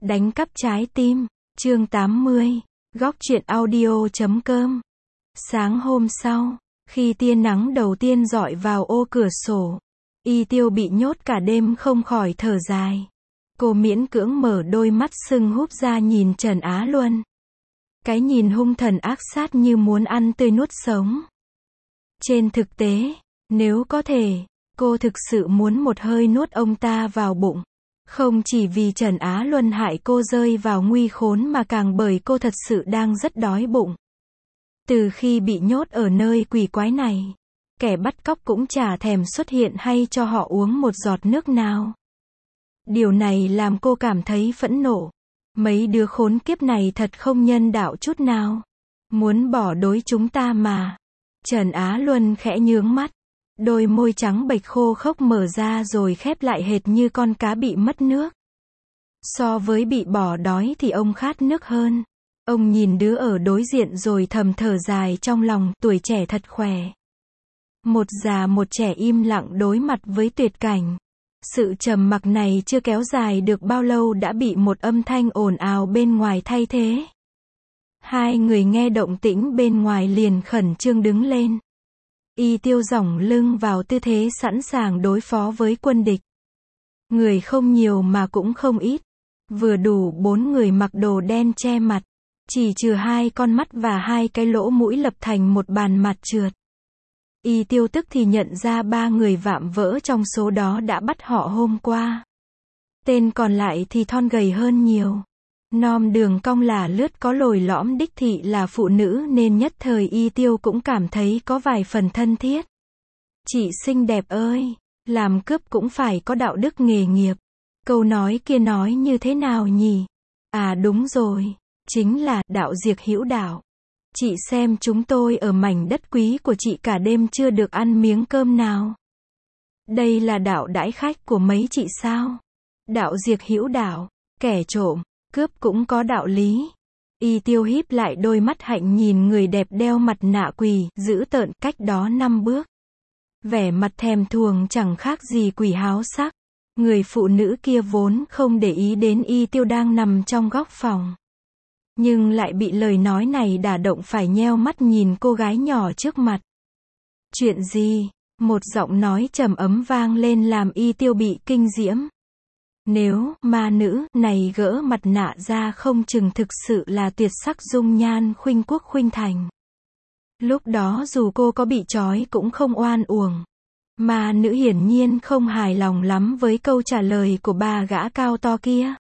Đánh cắp trái tim, chương 80, góc truyện audio.com. Sáng hôm sau, khi tia nắng đầu tiên rọi vào ô cửa sổ, Y Tiêu bị nhốt cả đêm không khỏi thở dài. Cô miễn cưỡng mở đôi mắt sưng húp ra nhìn Trần Á Luân. Cái nhìn hung thần ác sát như muốn ăn tươi nuốt sống. Trên thực tế, nếu có thể, cô thực sự muốn một hơi nuốt ông ta vào bụng. Không chỉ vì Trần Á Luân hại cô rơi vào nguy khốn mà càng bởi cô thật sự đang rất đói bụng. Từ khi bị nhốt ở nơi quỷ quái này, kẻ bắt cóc cũng chả thèm xuất hiện hay cho họ uống một giọt nước nào. Điều này làm cô cảm thấy phẫn nộ. Mấy đứa khốn kiếp này thật không nhân đạo chút nào. Muốn bỏ đói chúng ta mà. Trần Á Luân khẽ nhướng mắt. Đôi môi trắng bệch khô khốc mở ra rồi khép lại hệt như con cá bị mất nước. So với bị bỏ đói thì ông khát nước hơn. Ông nhìn đứa ở đối diện rồi thầm thở dài trong lòng, tuổi trẻ thật khỏe. Một già một trẻ im lặng đối mặt với tuyệt cảnh. Sự trầm mặc này chưa kéo dài được bao lâu đã bị một âm thanh ồn ào bên ngoài thay thế. Hai người nghe động tĩnh bên ngoài liền khẩn trương đứng lên. Y Tiêu giỏng lưng vào tư thế sẵn sàng đối phó với quân địch. Người không nhiều mà cũng không ít. Vừa đủ 4 người mặc đồ đen che mặt. Chỉ trừ 2 con mắt và 2 cái lỗ mũi lập thành một bàn mặt trượt. Y Tiêu tức thì nhận ra 3 người vạm vỡ trong số đó đã bắt họ hôm qua. Tên còn lại thì thon gầy hơn nhiều. Nom đường cong là lướt có lồi lõm đích thị là phụ nữ nên nhất thời Y Tiêu cũng cảm thấy có vài phần thân thiết. Chị xinh đẹp ơi, làm cướp cũng phải có đạo đức nghề nghiệp. Câu nói kia nói như thế nào nhỉ? À đúng rồi, chính là đạo diệt hữu đạo. Chị xem chúng tôi ở mảnh đất quý của chị cả đêm chưa được ăn miếng cơm nào. Đây là đạo đãi khách của mấy chị sao? Đạo diệt hữu đạo, kẻ trộm, cướp cũng có đạo lý. Y Tiêu híp lại đôi mắt hạnh nhìn người đẹp đeo mặt nạ quỷ, dữ tợn cách đó 5 bước. Vẻ mặt thèm thuồng chẳng khác gì quỷ háo sắc. Người phụ nữ kia vốn không để ý đến Y Tiêu đang nằm trong góc phòng. Nhưng lại bị lời nói này đả động phải nheo mắt nhìn cô gái nhỏ trước mặt. Chuyện gì? Một giọng nói trầm ấm vang lên làm Y Tiêu bị kinh diễm. Nếu ma nữ này gỡ mặt nạ ra không chừng thực sự là tuyệt sắc dung nhan khuynh quốc khuynh thành. Lúc đó dù cô có bị trói cũng không oan uổng. Ma nữ hiển nhiên không hài lòng lắm với câu trả lời của bà gã cao to kia.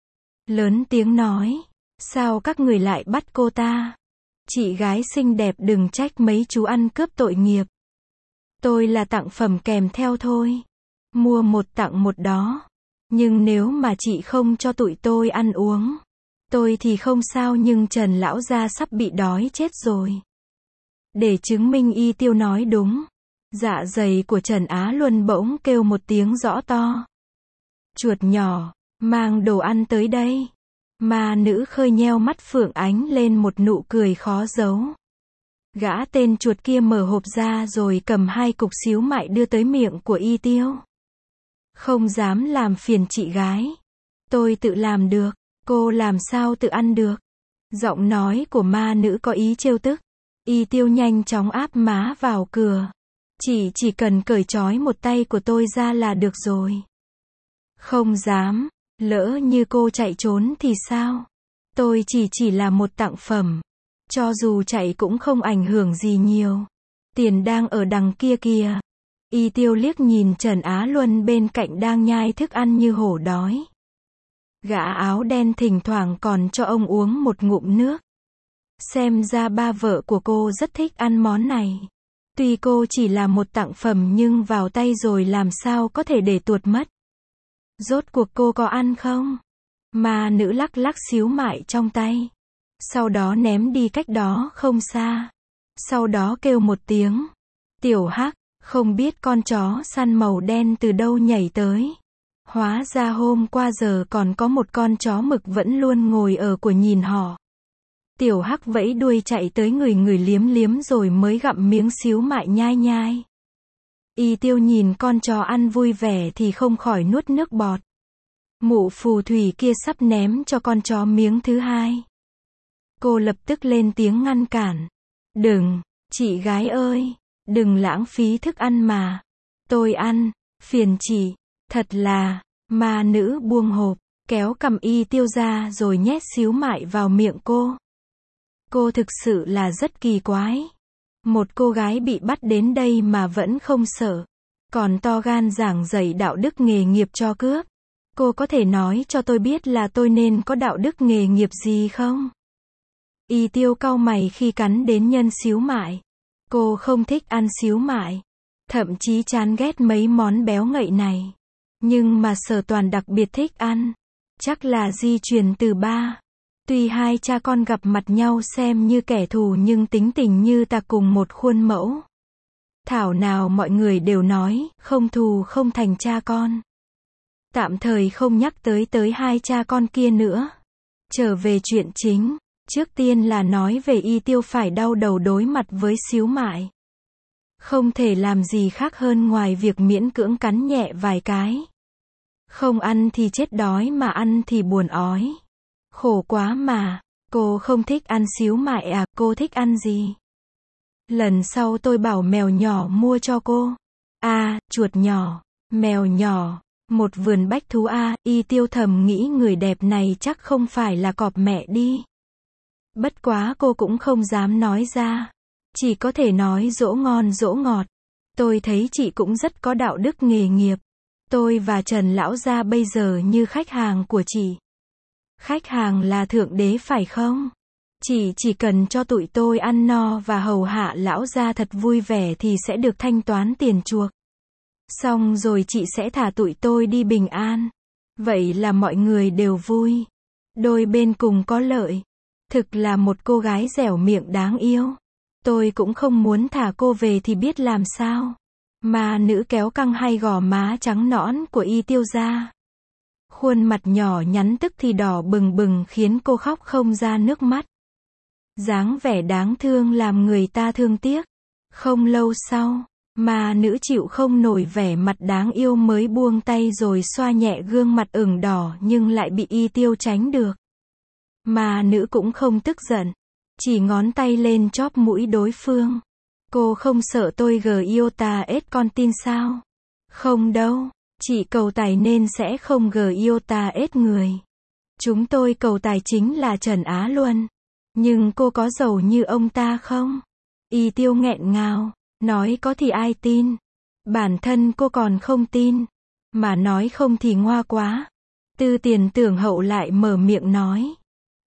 Lớn tiếng nói. Sao các người lại bắt cô ta? Chị gái xinh đẹp đừng trách mấy chú ăn cướp tội nghiệp. Tôi là tặng phẩm kèm theo thôi. Mua một tặng một đó. Nhưng nếu mà chị không cho tụi tôi ăn uống, tôi thì không sao nhưng Trần lão gia sắp bị đói chết rồi. Để chứng minh Y Tiêu nói đúng, dạ dày của Trần Á Luân bỗng kêu một tiếng rõ to. Chuột nhỏ, mang đồ ăn tới đây. Ma nữ khơi nheo mắt phượng ánh lên một nụ cười khó giấu. Gã tên chuột kia mở hộp ra rồi cầm 2 cục xíu mại đưa tới miệng của Y Tiêu. Không dám làm phiền chị gái. Tôi tự làm được. Cô làm sao tự ăn được? Giọng nói của ma nữ có ý trêu tức. Y Tiêu nhanh chóng áp má vào cửa. Chỉ cần cởi trói một tay của tôi ra là được rồi. Không dám. Lỡ như cô chạy trốn thì sao? Tôi chỉ là một tặng phẩm. Cho dù chạy cũng không ảnh hưởng gì nhiều. Tiền đang ở đằng kia kìa. Y Tiêu liếc nhìn Trần Á Luân bên cạnh đang nhai thức ăn như hổ đói. Gã áo đen thỉnh thoảng còn cho ông uống một ngụm nước. Xem ra ba vợ của cô rất thích ăn món này. Tuy cô chỉ là một tặng phẩm nhưng vào tay rồi làm sao có thể để tuột mất. Rốt cuộc cô có ăn không? Ma nữ lắc lắc xíu mại trong tay. Sau đó ném đi cách đó không xa. Sau đó kêu một tiếng. Tiểu Hắc, không biết con chó săn màu đen từ đâu nhảy tới. Hóa ra hôm qua giờ còn có một con chó mực vẫn luôn ngồi ở của nhìn họ. Tiểu Hắc vẫy đuôi chạy tới người liếm liếm rồi mới gặm miếng xíu mại nhai nhai. Y Tiêu nhìn con chó ăn vui vẻ thì không khỏi nuốt nước bọt. Mụ phù thủy kia sắp ném cho con chó miếng thứ hai. Cô lập tức lên tiếng ngăn cản. Đừng, chị gái ơi, đừng lãng phí thức ăn mà. Tôi ăn, phiền chị, thật là, ma nữ buông hộp, kéo cầm Y Tiêu ra rồi nhét xíu mại vào miệng cô. Cô thực sự là rất kỳ quái. Một cô gái bị bắt đến đây mà vẫn không sợ, còn to gan giảng dạy đạo đức nghề nghiệp cho cướp. Cô có thể nói cho tôi biết là tôi nên có đạo đức nghề nghiệp gì không? Y Tiêu cau mày khi cắn đến nhân xíu mại. Cô không thích ăn xíu mại, thậm chí chán ghét mấy món béo ngậy này. Nhưng mà Sở Toàn đặc biệt thích ăn. Chắc là di truyền từ ba. Tuy hai cha con gặp mặt nhau xem như kẻ thù nhưng tính tình như ta cùng một khuôn mẫu. Thảo nào mọi người đều nói, không thù không thành cha con. Tạm thời không nhắc tới hai cha con kia nữa. Trở về chuyện chính. Trước tiên là nói về Y Tiêu phải đau đầu đối mặt với xíu mại. Không thể làm gì khác hơn ngoài việc miễn cưỡng cắn nhẹ vài cái. Không ăn thì chết đói mà ăn thì buồn ói. Khổ quá mà. Cô không thích ăn xíu mại à, cô thích ăn gì? Lần sau tôi bảo mèo nhỏ mua cho cô. À, chuột nhỏ, mèo nhỏ, một vườn bách thú à, Y Tiêu thầm nghĩ người đẹp này chắc không phải là cọp mẹ đi. Bất quá cô cũng không dám nói ra. Chỉ có thể nói dỗ ngon dỗ ngọt. Tôi thấy chị cũng rất có đạo đức nghề nghiệp. Tôi và Trần lão gia bây giờ như khách hàng của chị. Khách hàng là thượng đế phải không? Chị chỉ cần cho tụi tôi ăn no và hầu hạ lão gia thật vui vẻ thì sẽ được thanh toán tiền chuộc. Xong rồi chị sẽ thả tụi tôi đi bình an. Vậy là mọi người đều vui. Đôi bên cùng có lợi. Thực là một cô gái dẻo miệng đáng yêu. Tôi cũng không muốn thả cô về thì biết làm sao. Ma nữ kéo căng hai gò má trắng nõn của Y Tiêu ra. Khuôn mặt nhỏ nhắn tức thì đỏ bừng bừng khiến cô khóc không ra nước mắt. Dáng vẻ đáng thương làm người ta thương tiếc. Không lâu sau, ma nữ chịu không nổi vẻ mặt đáng yêu mới buông tay rồi xoa nhẹ gương mặt ửng đỏ nhưng lại bị Y Tiêu tránh được. Ma nữ cũng không tức giận, chỉ ngón tay lên chóp mũi đối phương. Cô không sợ tôi giota ết con tin sao? Không đâu, chị cầu tài nên sẽ không giota ết người. Chúng tôi cầu tài chính là Trần Á Luân. Nhưng cô có giàu như ông ta không? Y Tiêu nghẹn ngào, nói có thì ai tin? Bản thân cô còn không tin. Mà nói không thì ngoa quá. Tư Tiền Tưởng Hậu lại mở miệng nói.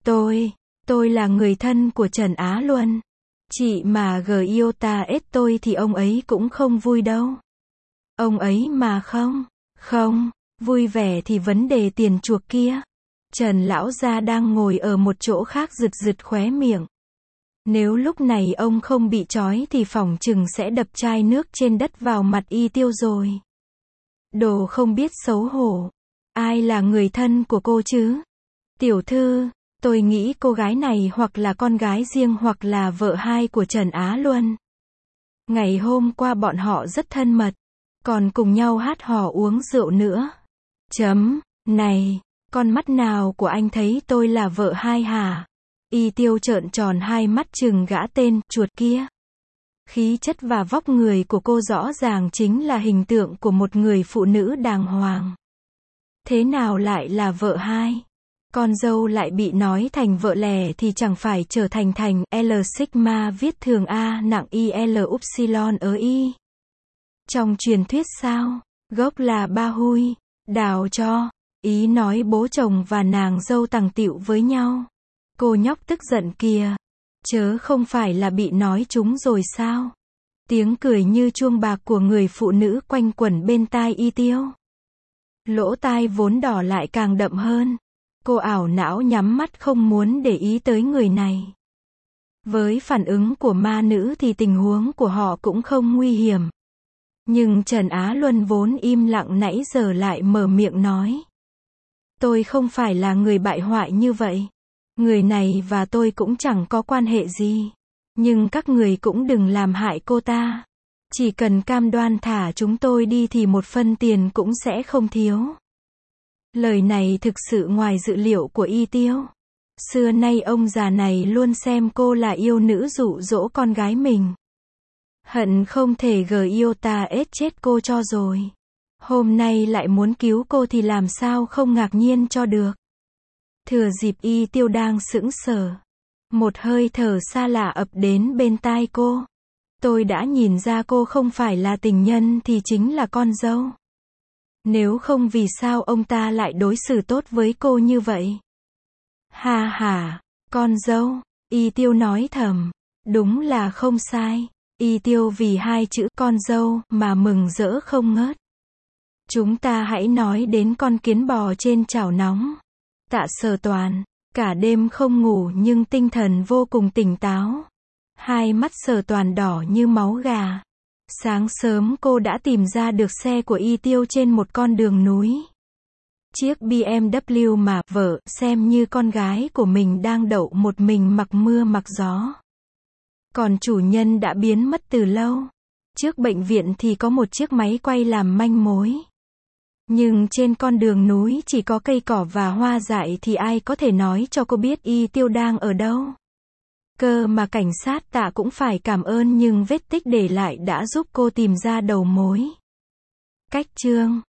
Tôi là người thân của Trần Á Luân. Chị mà giota ết tôi thì ông ấy cũng không vui đâu. Ông ấy mà không, vui vẻ thì vấn đề tiền chuộc kia. Trần lão gia đang ngồi ở một chỗ khác rực rực khóe miệng. Nếu lúc này ông không bị trói thì phỏng chừng sẽ đập chai nước trên đất vào mặt Y Tiêu rồi. Đồ không biết xấu hổ. Ai là người thân của cô chứ? Tiểu thư, tôi nghĩ cô gái này hoặc là con gái riêng hoặc là vợ hai của Trần Á Luân. Ngày hôm qua bọn họ rất thân mật, còn cùng nhau hát hò uống rượu nữa. Này, con mắt nào của anh thấy tôi là vợ hai hả? Y Tiêu trợn tròn hai mắt trừng gã tên chuột kia. Khí chất và vóc người của cô rõ ràng chính là hình tượng của một người phụ nữ đàng hoàng. Thế nào lại là vợ hai? Con dâu lại bị nói thành vợ lẻ thì chẳng phải trở thành L sigma viết thường A nặng IL upsilon ở Y. Trong truyền thuyết sao? Gốc là ba hui, đào cho. Ý nói bố chồng và nàng dâu tằng tịu với nhau. Cô nhóc tức giận kìa. Chớ không phải là bị nói trúng rồi sao? Tiếng cười như chuông bạc của người phụ nữ quanh quẩn bên tai Y Tiêu. Lỗ tai vốn đỏ lại càng đậm hơn. Cô ảo não nhắm mắt không muốn để ý tới người này. Với phản ứng của ma nữ thì tình huống của họ cũng không nguy hiểm. Nhưng Trần Á Luân vốn im lặng nãy giờ lại mở miệng nói. Tôi không phải là người bại hoại như vậy. Người này và tôi cũng chẳng có quan hệ gì. Nhưng các người cũng đừng làm hại cô ta. Chỉ cần cam đoan thả chúng tôi đi thì một phân tiền cũng sẽ không thiếu. Lời này thực sự ngoài dự liệu của Y Tiêu. Xưa nay ông già này luôn xem cô là yêu nữ dụ dỗ con gái mình. Hận không thể yêu ta ết chết cô cho rồi. Hôm nay lại muốn cứu cô thì làm sao không ngạc nhiên cho được. Thừa dịp Y Tiêu đang sững sờ, một hơi thở xa lạ ập đến bên tai cô. Tôi đã nhìn ra cô không phải là tình nhân thì chính là con dâu. Nếu không vì sao ông ta lại đối xử tốt với cô như vậy? Ha ha, con dâu, Y Tiêu nói thầm. Đúng là không sai. Y Tiêu vì hai chữ con dâu mà mừng rỡ không ngớt. Chúng ta hãy nói đến con kiến bò trên chảo nóng. Tạ Sở Toàn, cả đêm không ngủ nhưng tinh thần vô cùng tỉnh táo. Hai mắt Sở Toàn đỏ như máu gà. Sáng sớm cô đã tìm ra được xe của Y Tiêu trên một con đường núi. Chiếc BMW mà vợ xem như con gái của mình đang đậu một mình mặc mưa mặc gió. Còn chủ nhân đã biến mất từ lâu. Trước bệnh viện thì có một chiếc máy quay làm manh mối. Nhưng trên con đường núi chỉ có cây cỏ và hoa dại thì ai có thể nói cho cô biết Y Tiêu đang ở đâu. Cơ mà cảnh sát Tạ cũng phải cảm ơn nhưng vết tích để lại đã giúp cô tìm ra đầu mối. Cách chương